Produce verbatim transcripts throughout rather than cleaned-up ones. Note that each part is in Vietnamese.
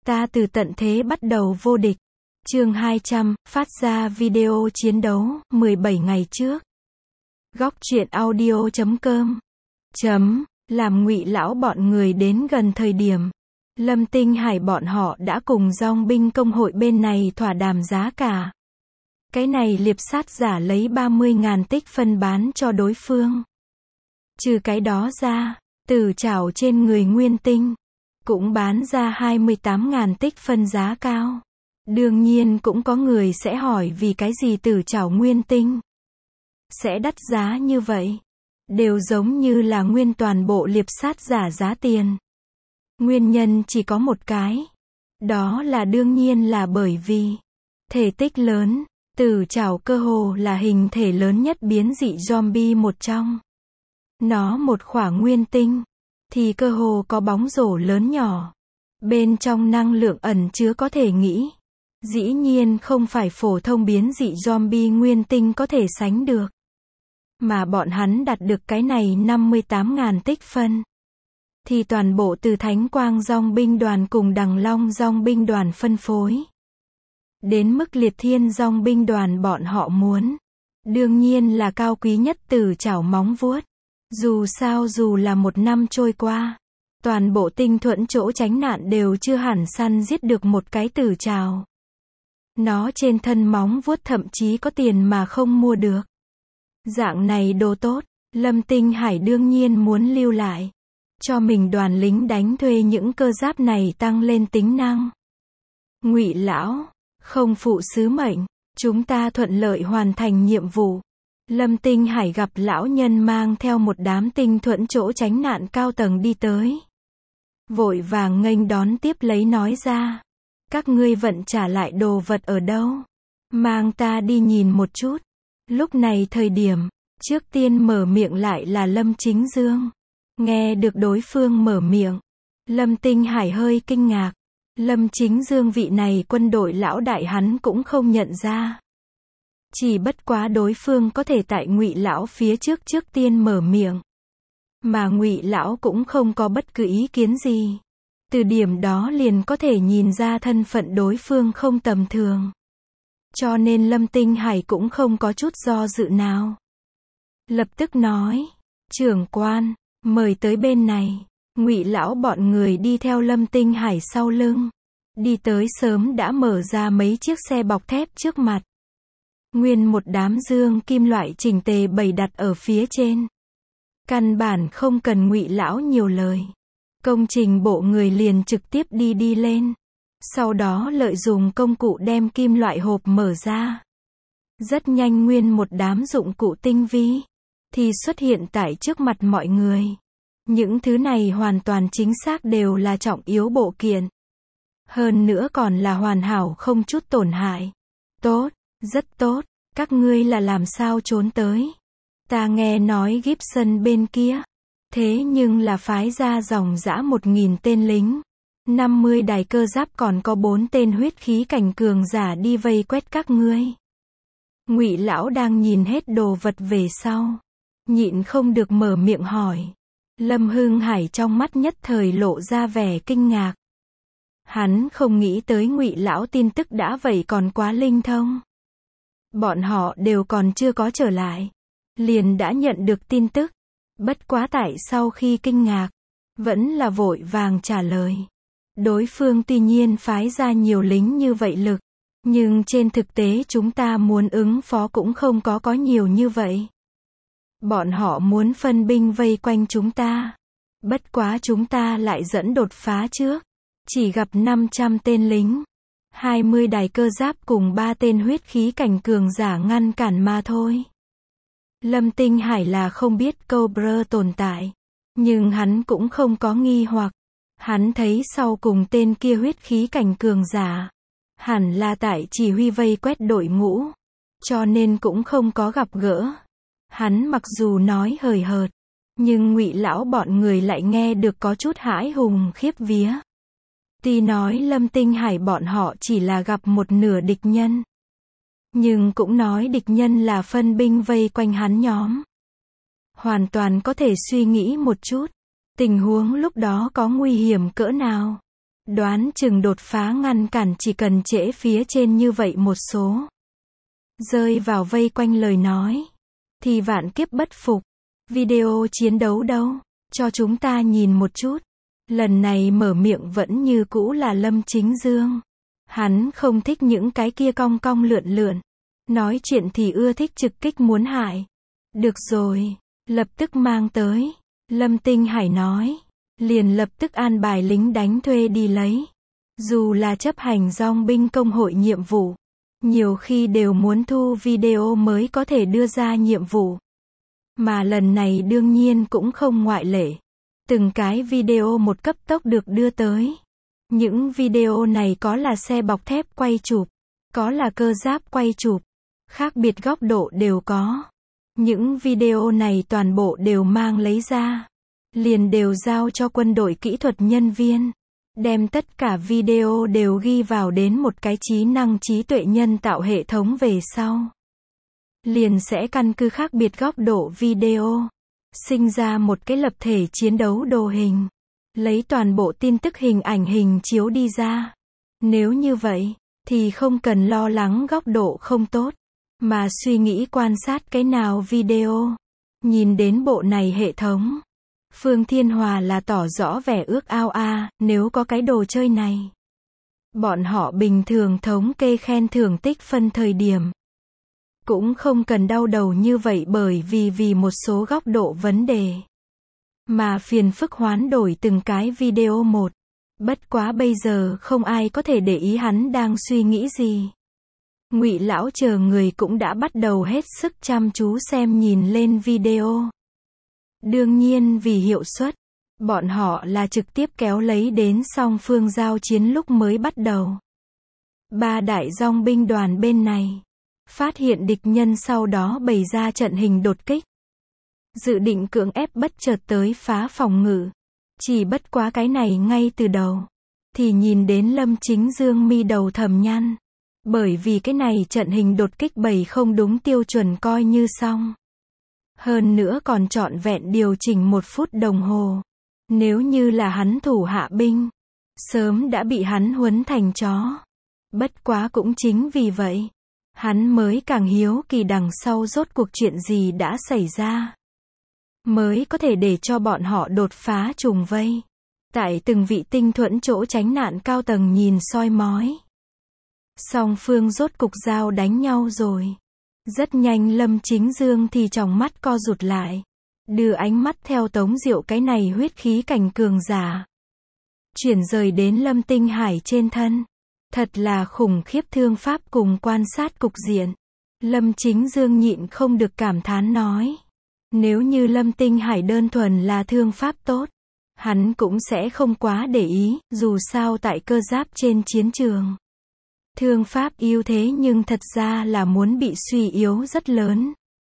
Ta từ tận thế bắt đầu vô địch. Chương hai trăm, phát ra video chiến đấu, mười bảy ngày trước. Góc truyện audio chấm com. Chấm, làm Ngụy lão bọn người đến gần thời điểm. Lâm Tinh Hải bọn họ đã cùng dòng binh công hội bên này thỏa đàm giá cả. Cái này liệp sát giả lấy ba mươi ngàn tích phân bán cho đối phương. Trừ cái đó ra, tử trảo trên người Nguyên Tinh cũng bán ra hai mươi tám ngàn tích phân giá cao. Đương nhiên cũng có người sẽ hỏi vì cái gì tử trảo Nguyên Tinh sẽ đắt giá như vậy. Đều giống như là nguyên toàn bộ liệp sát giả giá tiền. Nguyên nhân chỉ có một cái. Đó là đương nhiên là bởi vì thể tích lớn, tử trảo cơ hồ là hình thể lớn nhất biến dị zombie một trong. Nó một khỏa nguyên tinh thì cơ hồ có bóng rổ lớn nhỏ. Bên trong năng lượng ẩn chứa có thể nghĩ. Dĩ nhiên không phải phổ thông biến dị zombie nguyên tinh có thể sánh được. Mà bọn hắn đạt được cái này năm mươi tám ngàn tích phân. Thì toàn bộ từ Thánh Quang Dòng binh đoàn cùng Đằng Long Dòng binh đoàn phân phối. Đến mức Liệt Thiên Dòng binh đoàn bọn họ muốn. Đương nhiên là cao quý nhất tử trảo móng vuốt. Dù sao dù là một năm trôi qua. Toàn bộ tinh thuẫn chỗ tránh nạn đều chưa hẳn săn giết được một cái tử trảo. Nó trên thân móng vuốt thậm chí có tiền mà không mua được. Dạng này đồ tốt, Lâm Tinh Hải đương nhiên muốn lưu lại. Cho mình đoàn lính đánh thuê những cơ giáp này tăng lên tính năng. Ngụy lão, không phụ sứ mệnh, chúng ta thuận lợi hoàn thành nhiệm vụ. Lâm Tinh Hải gặp lão nhân mang theo một đám tinh thuẫn chỗ tránh nạn cao tầng đi tới. Vội vàng nghênh đón tiếp lấy nói ra. Các ngươi vận trả lại đồ vật ở đâu? Mang ta đi nhìn một chút. Lúc này thời điểm, trước tiên mở miệng lại là Lâm Chính Dương. Nghe được đối phương mở miệng, Lâm Tinh Hải hơi kinh ngạc. Lâm Chính Dương vị này quân đội lão đại hắn cũng không nhận ra. Chỉ bất quá đối phương có thể tại Ngụy lão phía trước trước tiên mở miệng. Mà Ngụy lão cũng không có bất cứ ý kiến gì. Từ điểm đó liền có thể nhìn ra thân phận đối phương không tầm thường. Cho nên Lâm Tinh Hải cũng không có chút do dự nào. Lập tức nói, trưởng quan, mời tới bên này. Ngụy lão bọn người đi theo Lâm Tinh Hải sau lưng. Đi tới sớm đã mở ra mấy chiếc xe bọc thép trước mặt. Nguyên một đám dương kim loại chỉnh tề bày đặt ở phía trên. Căn bản không cần Ngụy lão nhiều lời. Công trình bộ người liền trực tiếp đi đi lên. Sau đó lợi dụng công cụ đem kim loại hộp mở ra. Rất nhanh nguyên một đám dụng cụ tinh vi thì xuất hiện tại trước mặt mọi người. Những thứ này hoàn toàn chính xác đều là trọng yếu bộ kiện. Hơn nữa còn là hoàn hảo không chút tổn hại. Tốt, rất tốt, các ngươi là làm sao trốn tới? Ta nghe nói Gibson bên kia. Thế nhưng là phái ra dòng dã một nghìn tên lính. năm mươi đài cơ giáp còn có bốn tên huyết khí cảnh cường giả đi vây quét các ngươi. Ngụy lão đang nhìn hết đồ vật về sau. Nhịn không được mở miệng hỏi. Lâm Hưng Hải trong mắt nhất thời lộ ra vẻ kinh ngạc. Hắn không nghĩ tới Ngụy lão tin tức đã vậy còn quá linh thông. Bọn họ đều còn chưa có trở lại. Liền đã nhận được tin tức. Bất quá tại sau khi kinh ngạc. Vẫn là vội vàng trả lời. Đối phương tuy nhiên phái ra nhiều lính như vậy lực. Nhưng trên thực tế chúng ta muốn ứng phó cũng không có có nhiều như vậy. Bọn họ muốn phân binh vây quanh chúng ta. Bất quá chúng ta lại dẫn đột phá trước. Chỉ gặp năm trăm tên lính. hai mươi đài cơ giáp cùng ba tên huyết khí cảnh cường giả ngăn cản mà thôi. Lâm Tinh Hải là không biết Cobra tồn tại. Nhưng hắn cũng không có nghi hoặc. Hắn thấy sau cùng tên kia huyết khí cảnh cường giả. Hẳn là tại chỉ huy vây quét đội ngũ. Cho nên cũng không có gặp gỡ. Hắn mặc dù nói hời hợt. Nhưng Ngụy lão bọn người lại nghe được có chút hãi hùng khiếp vía. Tuy nói Lâm Tinh Hải bọn họ chỉ là gặp một nửa địch nhân. Nhưng cũng nói địch nhân là phân binh vây quanh hắn nhóm. Hoàn toàn có thể suy nghĩ một chút. Tình huống lúc đó có nguy hiểm cỡ nào. Đoán chừng đột phá ngăn cản chỉ cần trễ phía trên như vậy một số. Rơi vào vây quanh lời nói. Thì vạn kiếp bất phục. Video chiến đấu đâu? Cho chúng ta nhìn một chút. Lần này mở miệng vẫn như cũ là Lâm Chính Dương. Hắn không thích những cái kia cong cong lượn lượn. Nói chuyện thì ưa thích trực kích muốn hại. Được rồi, lập tức mang tới. Lâm Tinh Hải nói. Liền lập tức an bài lính đánh thuê đi lấy. Dù là chấp hành dong binh công hội nhiệm vụ. Nhiều khi đều muốn thu video mới có thể đưa ra nhiệm vụ. Mà lần này đương nhiên cũng không ngoại lệ. Từng cái video một cấp tốc được đưa tới. Những video này có là xe bọc thép quay chụp, có là cơ giáp quay chụp, khác biệt góc độ đều có. Những video này toàn bộ đều mang lấy ra, liền đều giao cho quân đội kỹ thuật nhân viên, đem tất cả video đều ghi vào đến một cái trí năng trí tuệ nhân tạo hệ thống về sau. Liền sẽ căn cứ khác biệt góc độ video, sinh ra một cái lập thể chiến đấu đồ hình. Lấy toàn bộ tin tức hình ảnh hình chiếu đi ra. Nếu như vậy, thì không cần lo lắng góc độ không tốt, mà suy nghĩ quan sát cái nào video. Nhìn đến bộ này hệ thống. Phương Thiên Hòa là tỏ rõ vẻ ước ao a, nếu có cái đồ chơi này. Bọn họ bình thường thống kê khen thưởng tích phân thời điểm. Cũng không cần đau đầu như vậy bởi vì vì một số góc độ vấn đề. Mà phiền phức hoán đổi từng cái video một. Bất quá bây giờ không ai có thể để ý hắn đang suy nghĩ gì. Ngụy lão chờ người cũng đã bắt đầu hết sức chăm chú xem nhìn lên video. Đương nhiên vì hiệu suất, bọn họ là trực tiếp kéo lấy đến song phương giao chiến lúc mới bắt đầu. Ba đại dong binh đoàn bên này phát hiện địch nhân sau đó bày ra trận hình đột kích. Dự định cưỡng ép bất chợt tới phá phòng ngự. Chỉ bất quá cái này ngay từ đầu. Thì nhìn đến Lâm Chính Dương mi đầu thầm nhăn. Bởi vì cái này trận hình đột kích bày không đúng tiêu chuẩn coi như xong. Hơn nữa còn trọn vẹn điều chỉnh một phút đồng hồ. Nếu như là hắn thủ hạ binh, sớm đã bị hắn huấn thành chó. Bất quá cũng chính vì vậy, hắn mới càng hiếu kỳ đằng sau rốt cuộc chuyện gì đã xảy ra. Mới có thể để cho bọn họ đột phá trùng vây. Tại từng vị tinh thuẫn chỗ tránh nạn cao tầng nhìn soi mói. Song phương rốt cục giao đánh nhau rồi. Rất nhanh Lâm Chính Dương thì tròng mắt co rụt lại. Đưa ánh mắt theo Tống Diệu cái này huyết khí cảnh cường giả. Chuyển rời đến Lâm Tinh Hải trên thân. Thật là khủng khiếp thương pháp cùng quan sát cục diện. Lâm Chính Dương nhịn không được cảm thán nói. Nếu như Lâm Tinh Hải đơn thuần là thương pháp tốt, hắn cũng sẽ không quá để ý, dù sao tại cơ giáp trên chiến trường. Thương pháp ưu thế nhưng thật ra là muốn bị suy yếu rất lớn.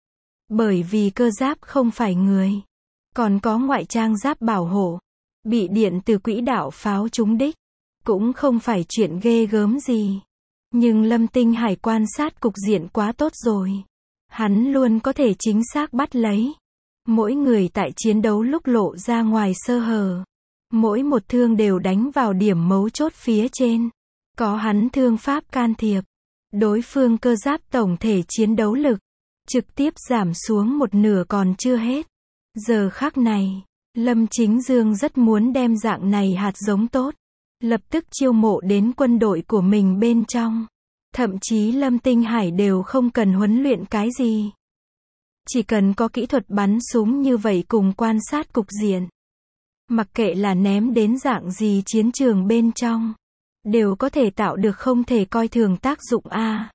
Bởi vì cơ giáp không phải người, còn có ngoại trang giáp bảo hộ, bị điện từ quỹ đạo pháo trúng đích, cũng không phải chuyện ghê gớm gì. Nhưng Lâm Tinh Hải quan sát cục diện quá tốt rồi. Hắn luôn có thể chính xác bắt lấy. Mỗi người tại chiến đấu lúc lộ ra ngoài sơ hở. Mỗi một thương đều đánh vào điểm mấu chốt phía trên. Có hắn thương pháp can thiệp. Đối phương cơ giáp tổng thể chiến đấu lực. Trực tiếp giảm xuống một nửa còn chưa hết. Giờ khắc này, Lâm Chính Dương rất muốn đem dạng này hạt giống tốt. Lập tức chiêu mộ đến quân đội của mình bên trong. Thậm chí Lâm Tinh Hải đều không cần huấn luyện cái gì. Chỉ cần có kỹ thuật bắn súng như vậy cùng quan sát cục diện. Mặc kệ là ném đến dạng gì chiến trường bên trong. Đều có thể tạo được không thể coi thường tác dụng a.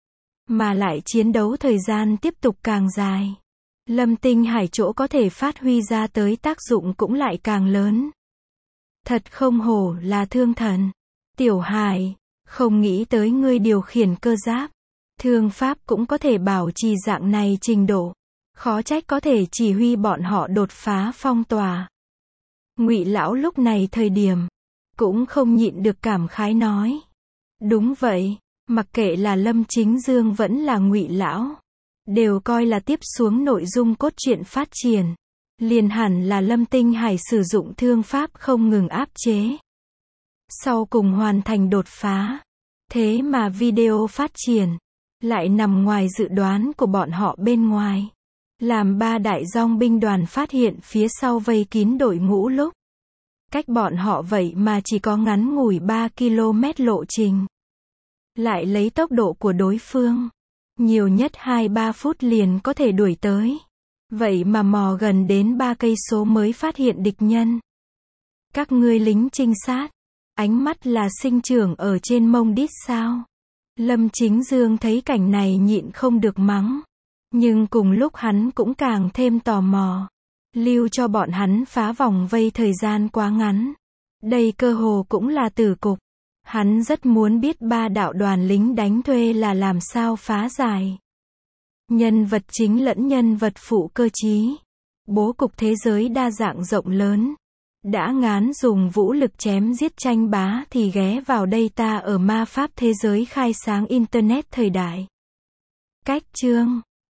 Mà lại chiến đấu thời gian tiếp tục càng dài. Lâm Tinh Hải chỗ có thể phát huy ra tới tác dụng cũng lại càng lớn. Thật không hổ là thương thần. Tiểu Hải, không nghĩ tới ngươi điều khiển cơ giáp. Thương pháp cũng có thể bảo trì dạng này trình độ. Khó trách có thể chỉ huy bọn họ đột phá phong tỏa. Ngụy lão lúc này thời điểm, cũng không nhịn được cảm khái nói. Đúng vậy, mặc kệ là Lâm Chính Dương vẫn là Ngụy lão. Đều coi là tiếp xuống nội dung cốt truyện phát triển. Liền hẳn là Lâm Tinh Hải sử dụng thương pháp không ngừng áp chế. sau cùng hoàn thành đột phá. Thế mà video phát triển lại nằm ngoài dự đoán của bọn họ bên ngoài, làm ba đại dong binh đoàn phát hiện phía sau vây kín đội ngũ lúc cách bọn họ vậy mà chỉ có ngắn ngủi ba ki lô mét lộ trình. Lại lấy tốc độ của đối phương, nhiều nhất hai ba phút liền có thể đuổi tới. Vậy mà mò gần đến ba cây số mới phát hiện địch nhân. Các ngươi lính trinh sát, ánh mắt là sinh trưởng ở trên mông đít sao? Lâm Chính Dương thấy cảnh này nhịn không được mắng. Nhưng cùng lúc hắn cũng càng thêm tò mò. Lưu cho bọn hắn phá vòng vây thời gian quá ngắn. Đây cơ hồ cũng là tử cục. Hắn rất muốn biết ba đạo đoàn lính đánh thuê là làm sao phá giải. Nhân vật chính lẫn nhân vật phụ cơ trí. Bố cục thế giới đa dạng rộng lớn. Đã ngán dùng vũ lực chém giết tranh bá thì ghé vào đây ta ở ma pháp thế giới khai sáng Internet thời đại. Cách chương